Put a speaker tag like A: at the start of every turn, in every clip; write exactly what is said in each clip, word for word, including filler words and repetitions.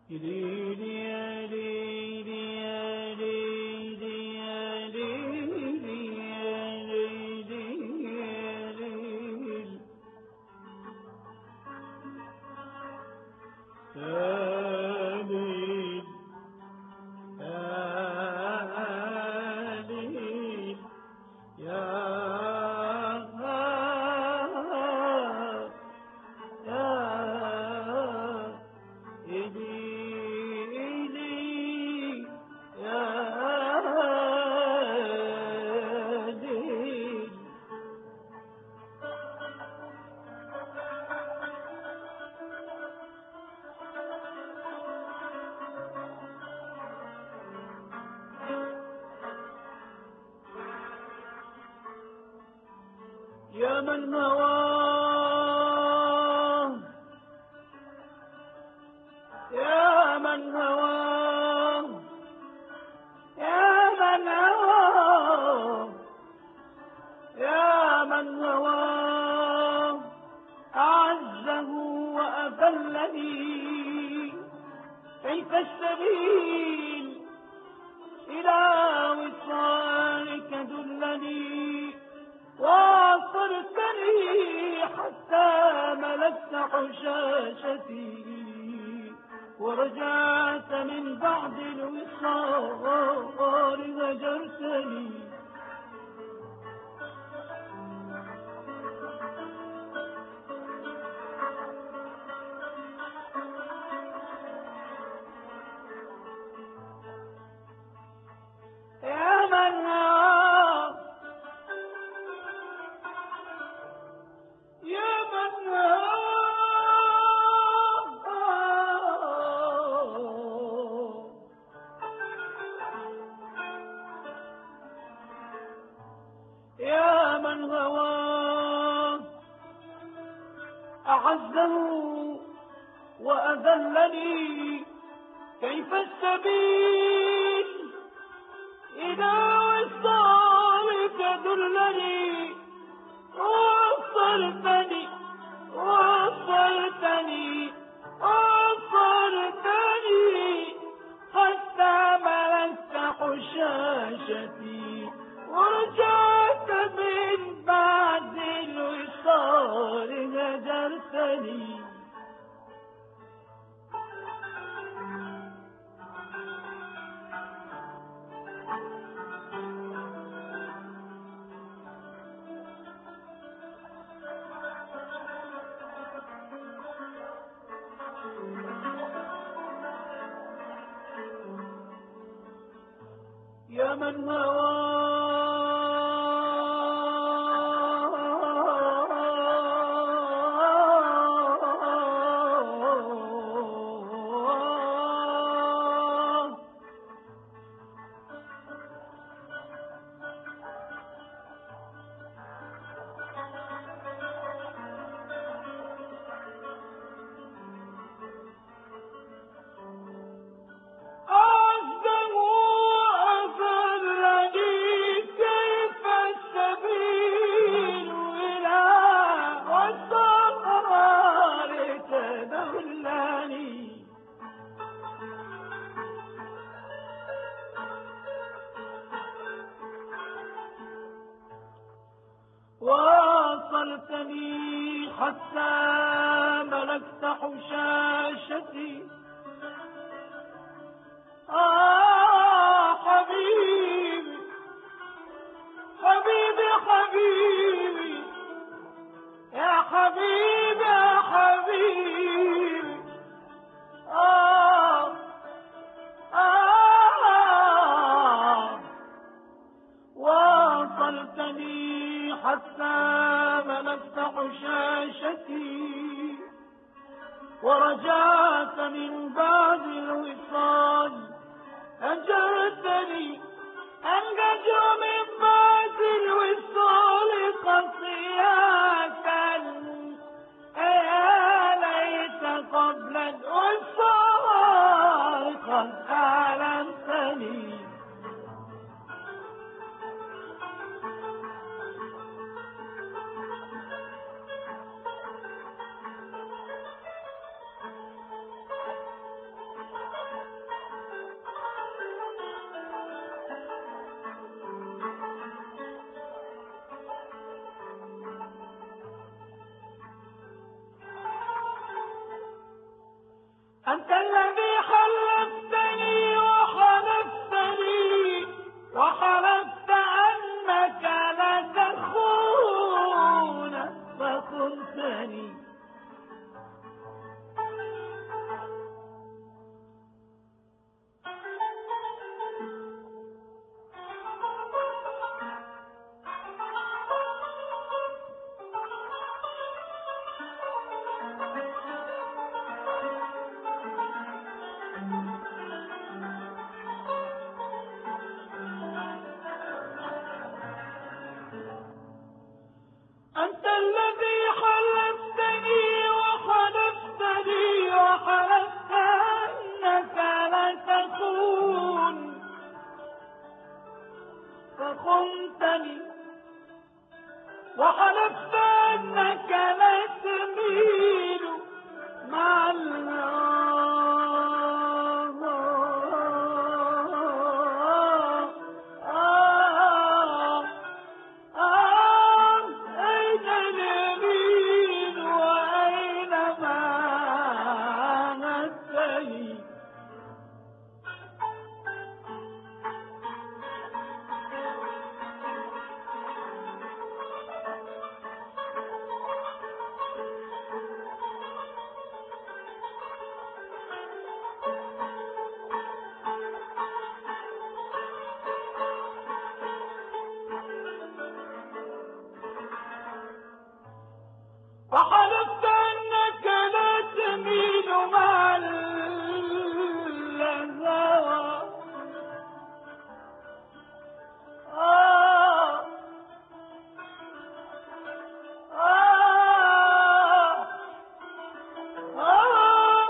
A: يا من هواه يا من هواه يا من هواه يا من هواه أعزه وأذلني، كيف السبيل إلى وصالك دلني، واصرتني حتى ملكت حشاشتي، ورجعت من بعد الوصال هجرتني. يا من يا من يا من هواه أعزه وأذلني، كيف السبيل إلى وصالك دلني، وصلتني وصلتني وصلتني حتى ملكت حشاشتي، ورجعت من بعد الوصال هجرتني. يا من واصلتني حتى ملكت حشاشتي. آه حبيبي حبيبي حبيبي يا حبيبي يا حبيبي. آه آه واصلتني حتى ملكت حشاشتي، ورجعت من بعد الوصال هجرتني. أنجز من بعد الوصال قصياك، يا ليت قبل الوصال قد أعلمتني. أنت الذي حلفتني وحلفتني وحلفت أنك لا تخون فخنتني. أنت الذي حلفتني وحلفتني وحلفت أنك لا تخون فخنتني، وحلفت أنك لا تميل مع وحلفت أنك لا تميل مع الهوى. آه آه آه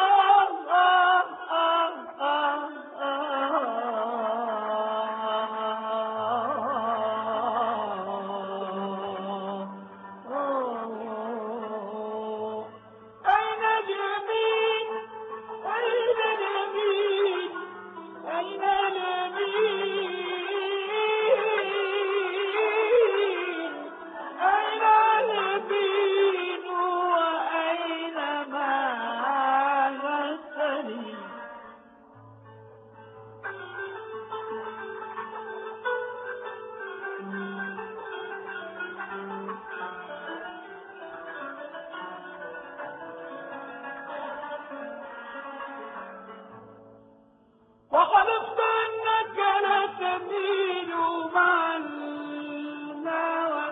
A: وحلفت أنك لا تميل مع الهوى.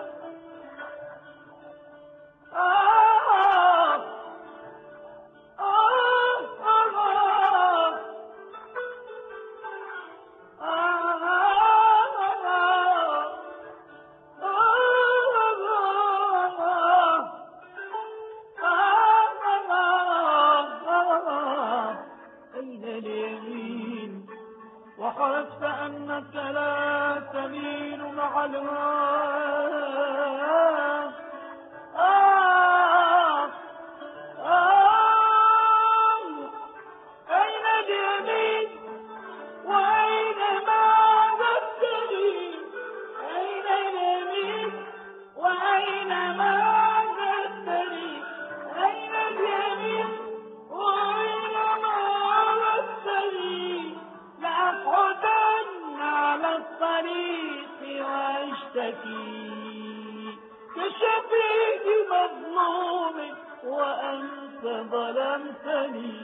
A: آه آه أين اليمين؟ وحلفت أنك لا تميل مع الهوى. آه آه أين اليمين وأين ما عبدتني؟ أين اليمين وأين ما عبدتني؟ أين اليمين وأين ما عبدتني؟ لأقعدن على الطريق وأشتكي كشفيع مظلوم وأنت ظلمتني.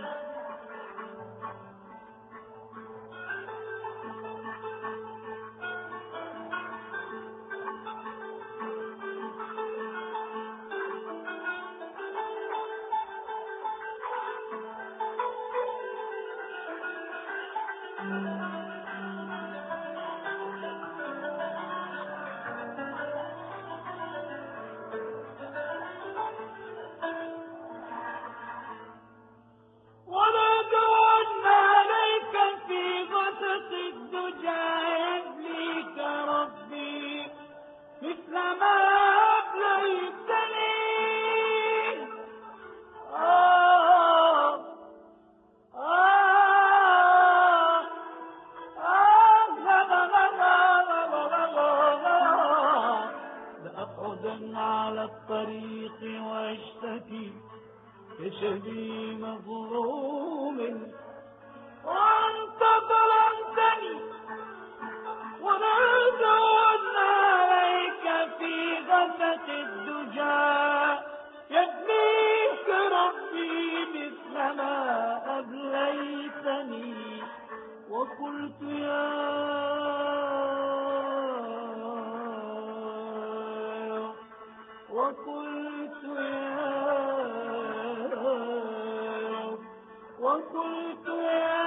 A: لأقعدن على الطريق واشتكي كشبي مظلوم وأنت ظلمتني ونادونا عليك في غفة الدجى يبنيك ربي مثلما أبليتني وقلت يا وقلت يا وقلت يا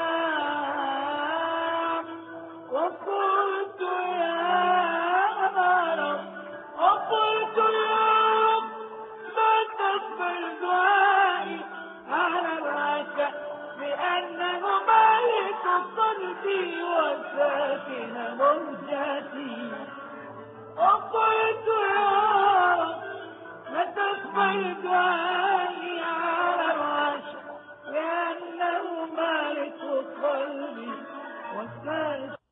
A: وقلت يا رب وقلت يا رب ما تقبل دعائي على الرجاء لأنه مالك قلبي وساكن مهجتي وقلت يا رب لا تقبل دعائي على الرجاء لأنه مالك قلبي وساكن